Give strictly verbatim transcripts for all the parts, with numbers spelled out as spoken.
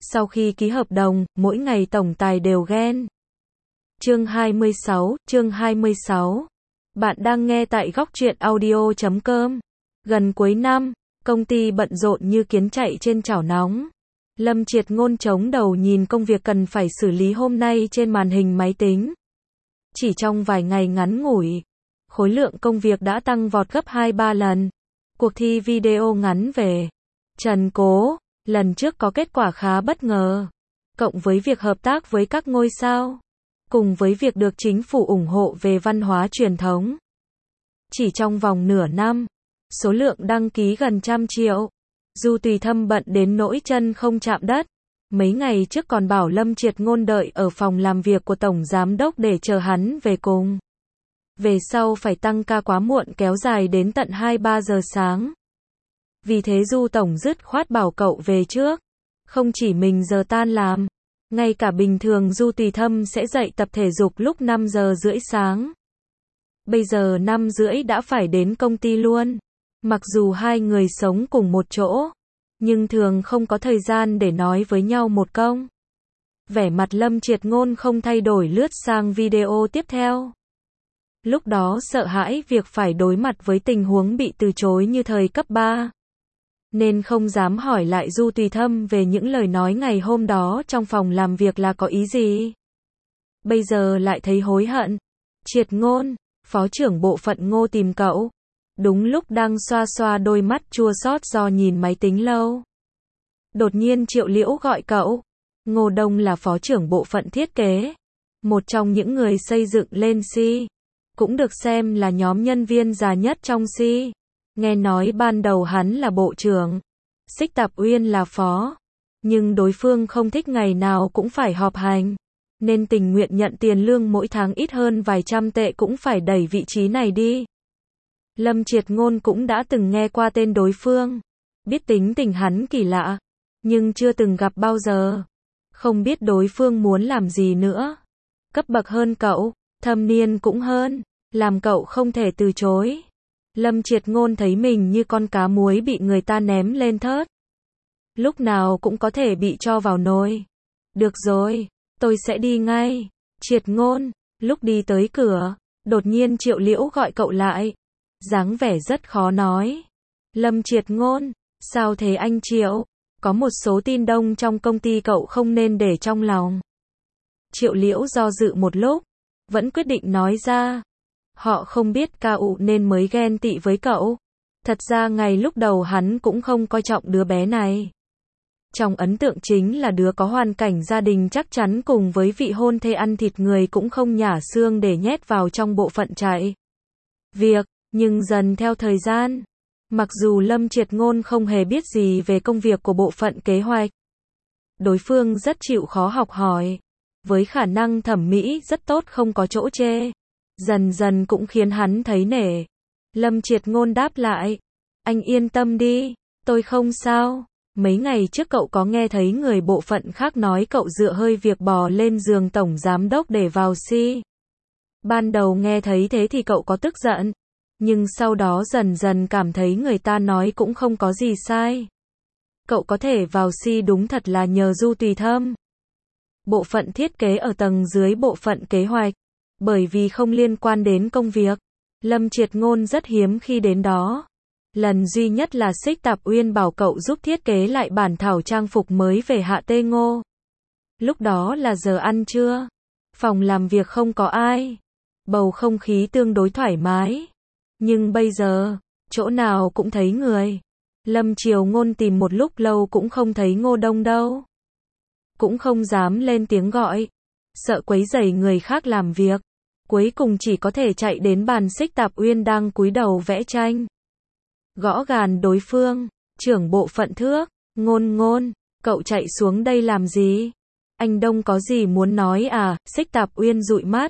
Sau khi ký hợp đồng, mỗi ngày tổng tài đều ghen. Chương hai mươi sáu, chương hai mươi sáu. Bạn đang nghe tại góc truyện audio chấm com. Gần cuối năm, công ty bận rộn như kiến chạy trên chảo nóng. Lâm Triệt Ngôn chống đầu nhìn công việc cần phải xử lý hôm nay trên màn hình máy tính. Chỉ trong vài ngày ngắn ngủi, khối lượng công việc đã tăng vọt gấp hai ba lần. Cuộc thi video ngắn về Trần Cố, lần trước có kết quả khá bất ngờ. Cộng với việc hợp tác với các ngôi sao, cùng với việc được chính phủ ủng hộ về văn hóa truyền thống. Chỉ trong vòng nửa năm, số lượng đăng ký gần trăm triệu. Du Tùy Thâm bận đến nỗi chân không chạm đất. Mấy ngày trước còn bảo Lâm Triệt Ngôn đợi ở phòng làm việc của Tổng Giám Đốc để chờ hắn về cùng. Về sau phải tăng ca quá muộn kéo dài đến tận hai ba giờ sáng. Vì thế Du Tổng dứt khoát bảo cậu về trước. Không chỉ mình giờ tan làm, ngay cả bình thường Du Tùy Thâm sẽ dậy tập thể dục lúc năm giờ rưỡi sáng. Bây giờ năm rưỡi đã phải đến công ty luôn. Mặc dù hai người sống cùng một chỗ, nhưng thường không có thời gian để nói với nhau một câu. Vẻ mặt Lâm Triệt Ngôn không thay đổi lướt sang video tiếp theo. Lúc đó sợ hãi việc phải đối mặt với tình huống bị từ chối như thời cấp ba. Nên không dám hỏi lại Du Tùy Thâm về những lời nói ngày hôm đó trong phòng làm việc là có ý gì. Bây giờ lại thấy hối hận. Triệt Ngôn, phó trưởng bộ phận Ngô tìm cậu. Đúng lúc đang xoa xoa đôi mắt chua xót do nhìn máy tính lâu. Đột nhiên Triệu Liễu gọi cậu. Ngô Đông là phó trưởng bộ phận thiết kế, một trong những người xây dựng lên xê, cũng được xem là nhóm nhân viên già nhất trong xê. Nghe nói ban đầu hắn là bộ trưởng, Xích Tạp Uyên là phó, nhưng đối phương không thích ngày nào cũng phải họp hành, nên tình nguyện nhận tiền lương mỗi tháng ít hơn vài trăm tệ cũng phải đẩy vị trí này đi. Lâm Triệt Ngôn cũng đã từng nghe qua tên đối phương, biết tính tình hắn kỳ lạ, nhưng chưa từng gặp bao giờ. Không biết đối phương muốn làm gì nữa. Cấp bậc hơn cậu, thâm niên cũng hơn, làm cậu không thể từ chối. Lâm Triệt Ngôn thấy mình như con cá muối bị người ta ném lên thớt. Lúc nào cũng có thể bị cho vào nồi. Được rồi, tôi sẽ đi ngay. Triệt Ngôn, lúc đi tới cửa, đột nhiên Triệu Liễu gọi cậu lại. Dáng vẻ rất khó nói. Lâm Triệt Ngôn, sao thế anh Triệu? Có một số tin đông trong công ty cậu không nên để trong lòng. Triệu Liễu do dự một lúc, vẫn quyết định nói ra. Họ không biết ca ụ nên mới ghen tị với cậu. Thật ra ngày lúc đầu hắn cũng không coi trọng đứa bé này. Trong ấn tượng chính là đứa có hoàn cảnh gia đình chắc chắn cùng với vị hôn thê ăn thịt người cũng không nhả xương để nhét vào trong bộ phận chạy việc. Nhưng dần theo thời gian, mặc dù Lâm Triệt Ngôn không hề biết gì về công việc của bộ phận kế hoạch, đối phương rất chịu khó học hỏi, với khả năng thẩm mỹ rất tốt không có chỗ chê, dần dần cũng khiến hắn thấy nể. Lâm Triệt Ngôn đáp lại, anh yên tâm đi, tôi không sao. Mấy ngày trước cậu có nghe thấy người bộ phận khác nói cậu dựa hơi việc bò lên giường tổng giám đốc để vào xê. Ban đầu nghe thấy thế thì cậu có tức giận, nhưng sau đó dần dần cảm thấy người ta nói cũng không có gì sai. Cậu có thể vào xê đúng thật là nhờ Du Tùy Thâm. Bộ phận thiết kế ở tầng dưới bộ phận kế hoạch, bởi vì không liên quan đến công việc, Lâm Triệt Ngôn rất hiếm khi đến đó. Lần duy nhất là Xích Tạp Uyên bảo cậu giúp thiết kế lại bản thảo trang phục mới về Hạ Tê Ngô. Lúc đó là giờ ăn trưa, phòng làm việc không có ai, bầu không khí tương đối thoải mái. Nhưng bây giờ, chỗ nào cũng thấy người. Lâm Triều Ngôn tìm một lúc lâu cũng không thấy Ngô Đông đâu. Cũng không dám lên tiếng gọi, sợ quấy rầy người khác làm việc. Cuối cùng chỉ có thể chạy đến bàn Xích Tạp Uyên đang cúi đầu vẽ tranh. Gõ gàn đối phương, trưởng bộ phận Thước, Ngôn Ngôn, cậu chạy xuống đây làm gì? Anh Đông có gì muốn nói à? Xích Tạp Uyên dụi mắt,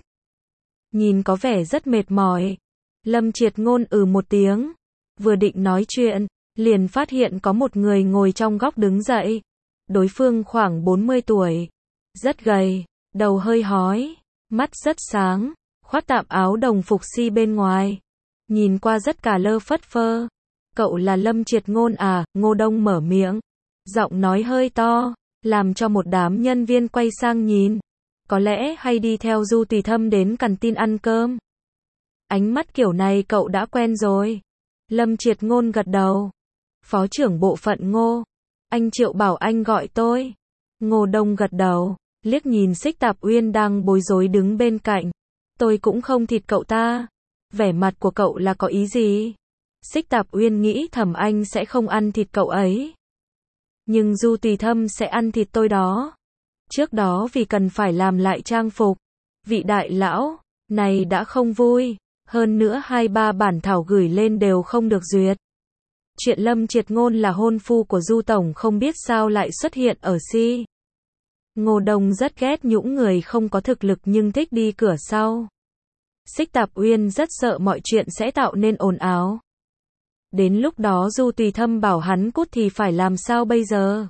nhìn có vẻ rất mệt mỏi. Lâm Triệt Ngôn ừ một tiếng, vừa định nói chuyện, liền phát hiện có một người ngồi trong góc đứng dậy. Đối phương khoảng bốn mươi tuổi, rất gầy, đầu hơi hói, mắt rất sáng, khoác tạm áo đồng phục si bên ngoài, nhìn qua rất cả lơ phất phơ. Cậu là Lâm Triệt Ngôn à? Ngô Đông mở miệng, giọng nói hơi to. làm cho một đám nhân viên quay sang nhìn. Có lẽ hay đi theo Du Tùy Thâm đến canteen ăn cơm. Ánh mắt kiểu này cậu đã quen rồi. Lâm Triệt Ngôn gật đầu. Phó trưởng bộ phận Ngô. Anh Triệu bảo anh gọi tôi. Ngô Đông gật đầu, liếc nhìn Xích Tạp Uyên đang bối rối đứng bên cạnh. Tôi cũng không thịt cậu ta. Vẻ mặt của cậu là có ý gì? Xích Tạp Uyên nghĩ thầm anh sẽ không ăn thịt cậu ấy. Nhưng Du Tùy Thâm sẽ ăn thịt tôi đó. Trước đó vì cần phải làm lại trang phục, vị đại lão này đã không vui. Hơn nữa hai ba bản thảo gửi lên đều không được duyệt. Chuyện Lâm Triệt Ngôn là hôn phu của Du Tổng không biết sao lại xuất hiện ở si. Ngô Đông rất ghét những người không có thực lực nhưng thích đi cửa sau. Xích Tạp Uyên rất sợ mọi chuyện sẽ tạo nên ồn ào. Đến lúc đó Du Tùy Thâm bảo hắn cút thì phải làm sao bây giờ?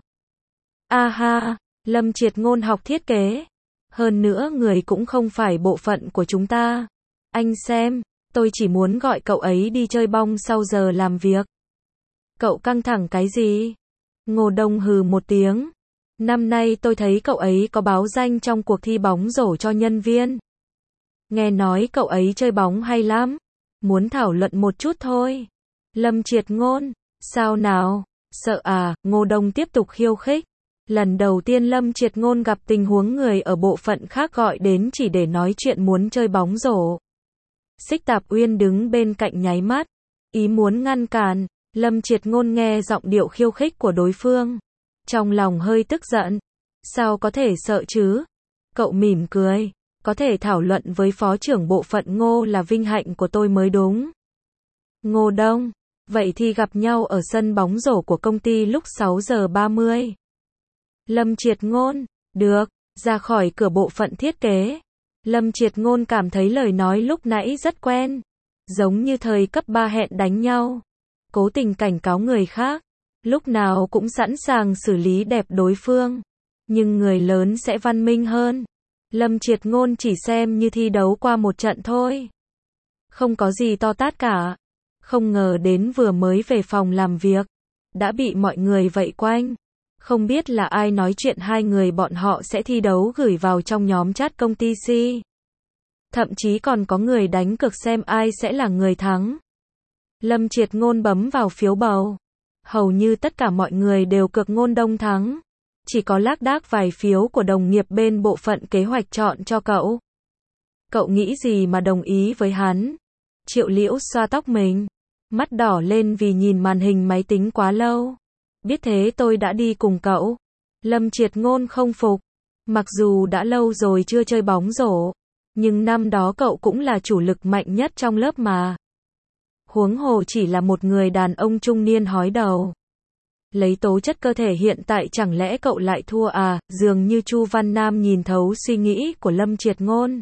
A ha, Lâm Triệt Ngôn học thiết kế. Hơn nữa người cũng không phải bộ phận của chúng ta. Anh xem, tôi chỉ muốn gọi cậu ấy đi chơi bong sau giờ làm việc. Cậu căng thẳng cái gì? Ngô Đông hừ một tiếng. Năm nay tôi thấy cậu ấy có báo danh trong cuộc thi bóng rổ cho nhân viên. Nghe nói cậu ấy chơi bóng hay lắm. Muốn thảo luận một chút thôi. Lâm Triệt Ngôn, sao nào? Sợ à? Ngô Đông tiếp tục khiêu khích. Lần đầu tiên Lâm Triệt Ngôn gặp tình huống người ở bộ phận khác gọi đến chỉ để nói chuyện muốn chơi bóng rổ. Xích Tạp Uyên đứng bên cạnh nháy mắt, ý muốn ngăn cản. Lâm Triệt Ngôn nghe giọng điệu khiêu khích của đối phương, trong lòng hơi tức giận. Sao có thể sợ chứ? Cậu mỉm cười, có thể thảo luận với phó trưởng bộ phận Ngô là vinh hạnh của tôi mới đúng. Ngô Đông, vậy thì gặp nhau ở sân bóng rổ của công ty lúc sáu giờ ba mươi. Lâm Triệt Ngôn, được, ra khỏi cửa bộ phận thiết kế. Lâm Triệt Ngôn cảm thấy lời nói lúc nãy rất quen, giống như thời cấp ba hẹn đánh nhau. Cố tình cảnh cáo người khác, lúc nào cũng sẵn sàng xử lý đẹp đối phương. Nhưng người lớn sẽ văn minh hơn. Lâm Triệt Ngôn chỉ xem như thi đấu qua một trận thôi. Không có gì to tát cả. Không ngờ đến vừa mới về phòng làm việc, đã bị mọi người vây quanh. Không biết là ai nói chuyện hai người bọn họ sẽ thi đấu gửi vào trong nhóm chat công ty si. Thậm chí còn có người đánh cược xem ai sẽ là người thắng. Lâm Triệt Ngôn bấm vào phiếu bầu. Hầu như tất cả mọi người đều cược Ngôn Đông thắng. Chỉ có lác đác vài phiếu của đồng nghiệp bên bộ phận kế hoạch chọn cho cậu. Cậu nghĩ gì mà đồng ý với hắn? Triệu Liễu xoa tóc mình, mắt đỏ lên vì nhìn màn hình máy tính quá lâu. Biết thế tôi đã đi cùng cậu. Lâm Triệt Ngôn không phục. Mặc dù đã lâu rồi chưa chơi bóng rổ, nhưng năm đó cậu cũng là chủ lực mạnh nhất trong lớp mà. Huống hồ chỉ là một người đàn ông trung niên hói đầu. Lấy tố chất cơ thể hiện tại chẳng lẽ cậu lại thua à? Dường như Chu Văn Nam nhìn thấu suy nghĩ của Lâm Triệt Ngôn.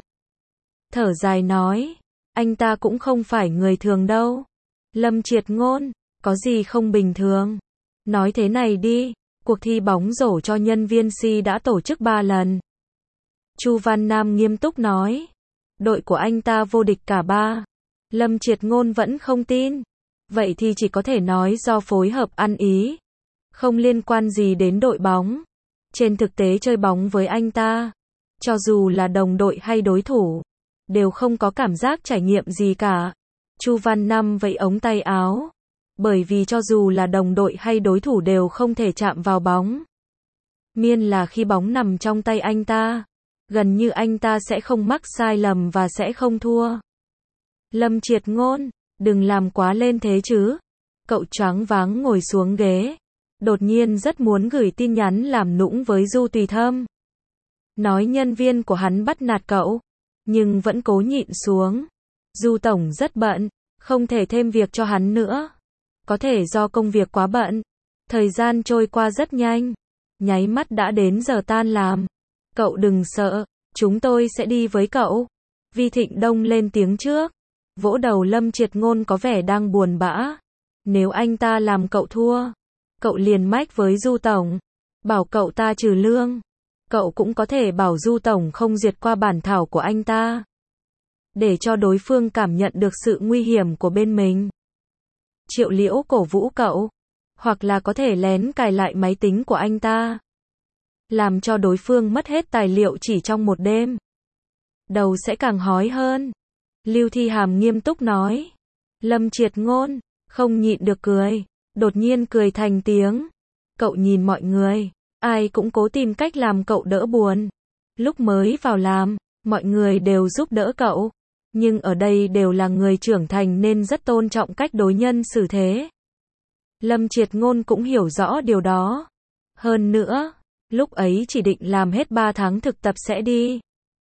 Thở dài nói, anh ta cũng không phải người thường đâu. Lâm Triệt Ngôn, có gì không bình thường? Nói thế này đi, cuộc thi bóng rổ cho nhân viên si đã tổ chức ba lần. Chu Văn Nam nghiêm túc nói, đội của anh ta vô địch cả ba. Lâm Triệt Ngôn vẫn không tin. Vậy thì chỉ có thể nói do phối hợp ăn ý. Không liên quan gì đến đội bóng. Trên thực tế chơi bóng với anh ta, cho dù là đồng đội hay đối thủ, đều không có cảm giác trải nghiệm gì cả. Chu Văn Nam vẫy ống tay áo. Bởi vì cho dù là đồng đội hay đối thủ đều không thể chạm vào bóng. Miên là khi bóng nằm trong tay anh ta, gần như anh ta sẽ không mắc sai lầm và sẽ không thua. Lâm Triệt Ngôn, đừng làm quá lên thế chứ. Cậu choáng váng ngồi xuống ghế. Đột nhiên rất muốn gửi tin nhắn làm nũng với Du Tùy Thâm. Nói nhân viên của hắn bắt nạt cậu. Nhưng vẫn cố nhịn xuống. Du Tổng rất bận, không thể thêm việc cho hắn nữa. Có thể do công việc quá bận. Thời gian trôi qua rất nhanh. Nháy mắt đã đến giờ tan làm. Cậu đừng sợ, chúng tôi sẽ đi với cậu. Vi Thịnh Đông lên tiếng trước. Vỗ đầu Lâm Triệt Ngôn có vẻ đang buồn bã. Nếu anh ta làm cậu thua, cậu liền mách với Du Tổng, bảo cậu ta trừ lương. Cậu cũng có thể bảo Du Tổng không duyệt qua bản thảo của anh ta, để cho đối phương cảm nhận được sự nguy hiểm của bên mình. Triệu Liễu cổ vũ cậu, hoặc là có thể lén cài lại máy tính của anh ta. làm cho đối phương mất hết tài liệu chỉ trong một đêm. Đầu sẽ càng hói hơn. Lưu Thi Hàm nghiêm túc nói. Lâm Triệt Ngôn, không nhịn được cười, đột nhiên cười thành tiếng. Cậu nhìn mọi người, ai cũng cố tìm cách làm cậu đỡ buồn. Lúc mới vào làm, mọi người đều giúp đỡ cậu. Nhưng ở đây đều là người trưởng thành nên rất tôn trọng cách đối nhân xử thế. Lâm Triệt Ngôn cũng hiểu rõ điều đó. Hơn nữa, lúc ấy chỉ định làm hết ba tháng thực tập sẽ đi.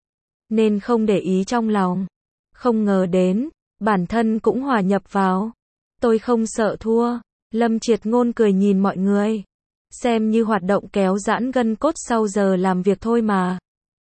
Nên không để ý trong lòng. Không ngờ đến, bản thân cũng hòa nhập vào. Tôi không sợ thua. Lâm Triệt Ngôn cười nhìn mọi người. Xem như hoạt động kéo giãn gân cốt sau giờ làm việc thôi mà.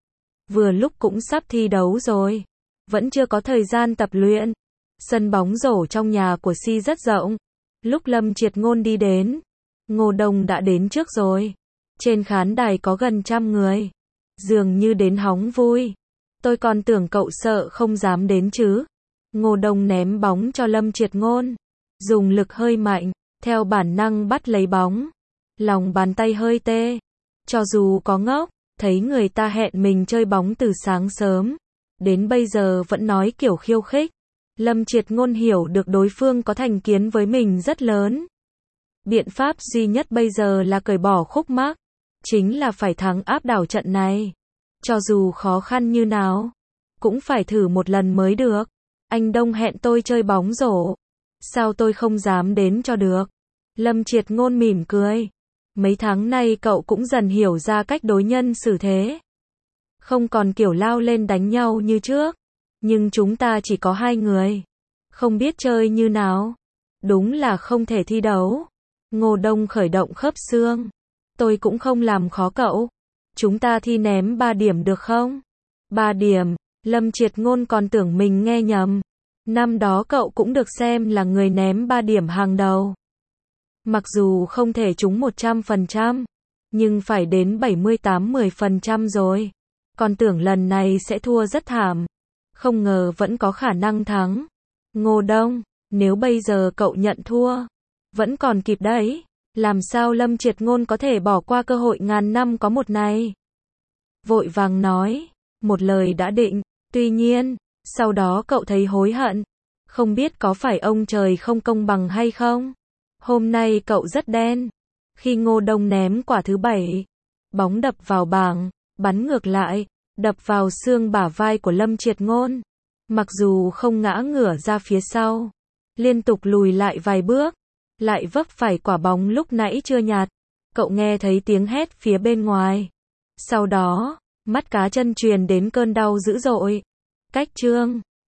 Vừa lúc cũng sắp thi đấu rồi. Vẫn chưa có thời gian tập luyện. Sân bóng rổ trong nhà của Si rất rộng. Lúc Lâm Triệt Ngôn đi đến, Ngô Đông đã đến trước rồi. Trên khán đài có gần trăm người. Dường như đến hóng vui. Tôi còn tưởng cậu sợ không dám đến chứ. Ngô Đông ném bóng cho Lâm Triệt Ngôn. Dùng lực hơi mạnh, theo bản năng bắt lấy bóng. Lòng bàn tay hơi tê. Cho dù có ngốc, thấy người ta hẹn mình chơi bóng từ sáng sớm. Đến bây giờ vẫn nói kiểu khiêu khích. Lâm Triệt Ngôn hiểu được đối phương có thành kiến với mình rất lớn. Biện pháp duy nhất bây giờ là cởi bỏ khúc mắc. Chính là phải thắng áp đảo trận này. Cho dù khó khăn như nào, cũng phải thử một lần mới được. Anh Đông hẹn tôi chơi bóng rổ. Sao tôi không dám đến cho được? Lâm Triệt Ngôn mỉm cười. Mấy tháng nay cậu cũng dần hiểu ra cách đối nhân xử thế. Không còn kiểu lao lên đánh nhau như trước. Nhưng chúng ta chỉ có hai người. Không biết chơi như nào. Đúng là không thể thi đấu. Ngô Đông khởi động khớp xương. Tôi cũng không làm khó cậu. Chúng ta thi ném ba điểm được không? Ba điểm. Lâm Triệt Ngôn còn tưởng mình nghe nhầm. Năm đó cậu cũng được xem là người ném ba điểm hàng đầu. Mặc dù không thể trúng một trăm phần trăm, nhưng phải đến bảy mươi tám mươi phần trăm rồi. Còn tưởng lần này sẽ thua rất thảm. Không ngờ vẫn có khả năng thắng. Ngô Đông, nếu bây giờ cậu nhận thua, vẫn còn kịp đấy. Làm sao Lâm Triệt Ngôn có thể bỏ qua cơ hội ngàn năm có một này? Vội vàng nói, một lời đã định. Tuy nhiên, sau đó cậu thấy hối hận. Không biết có phải ông trời không công bằng hay không? Hôm nay cậu rất đen. Khi Ngô Đông ném quả thứ bảy, bóng đập vào bảng, bắn ngược lại, đập vào xương bả vai của Lâm Triệt Ngôn. Mặc dù không ngã ngửa ra phía sau, liên tục lùi lại vài bước, lại vấp phải quả bóng lúc nãy chưa nhặt. Cậu nghe thấy tiếng hét phía bên ngoài. Sau đó, mắt cá chân truyền đến cơn đau dữ dội. Cách chương